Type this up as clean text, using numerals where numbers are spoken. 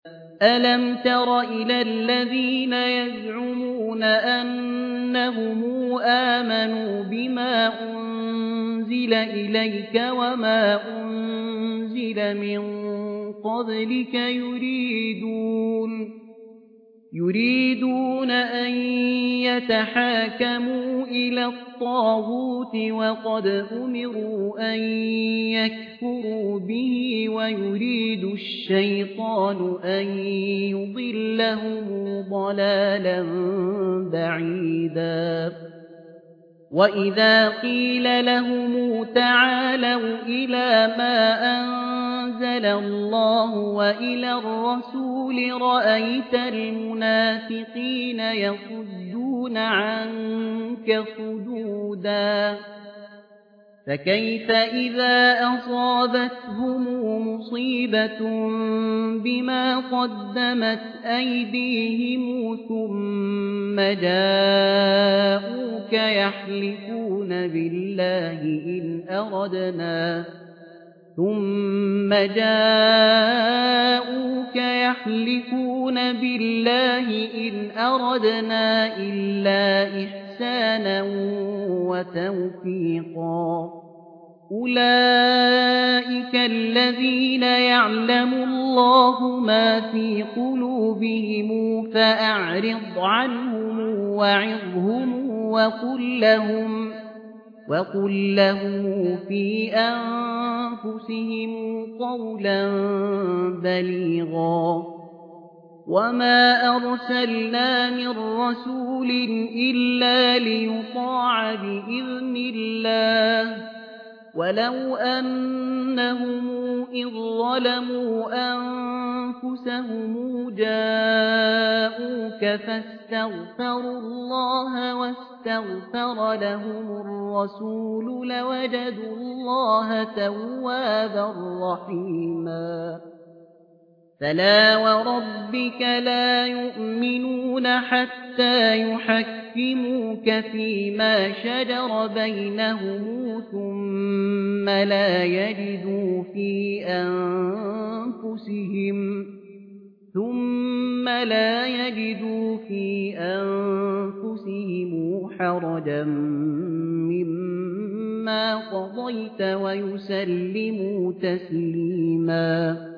ألم تر إلى الذين يزعمون أنهم آمنوا بما أنزل إليك وما أنزل من قبلك يريدون أن يتحاكموا إلى الطاغوت وقد أمروا أن يكفروا به ويريد الشيطان أن يضلهم ضلالا بعيدا وإذا قيل لهم تعالوا إلى ما أنزل الله وإلى الرسول رأيت المنافقين يصدون عنك صدودا فكيف إذا أصابتهم مصيبة بما قدمت أيديهم ثم جاءوك يحلفون بالله إن أردنا إلا إحسانا وتوفيقا أولئك الذين يعلم الله ما في قلوبهم فأعرض عنهم وعظهم وقل لهم في أنفسهم قولا بليغا وما أرسلنا من رسول إلا ليطاع بإذن الله ولو أنهم إذ ظلموا أنفسهم جاءوك فاستغفروا الله واستغفر لهم الرسول لوجدوا الله توابا رحيما فلا وربك لا يؤمنون حتى يحكموك فيما شجر بينهم ثم لا يجدوا في أنفسهم حرجا مما قضيت ويسلموا تسليما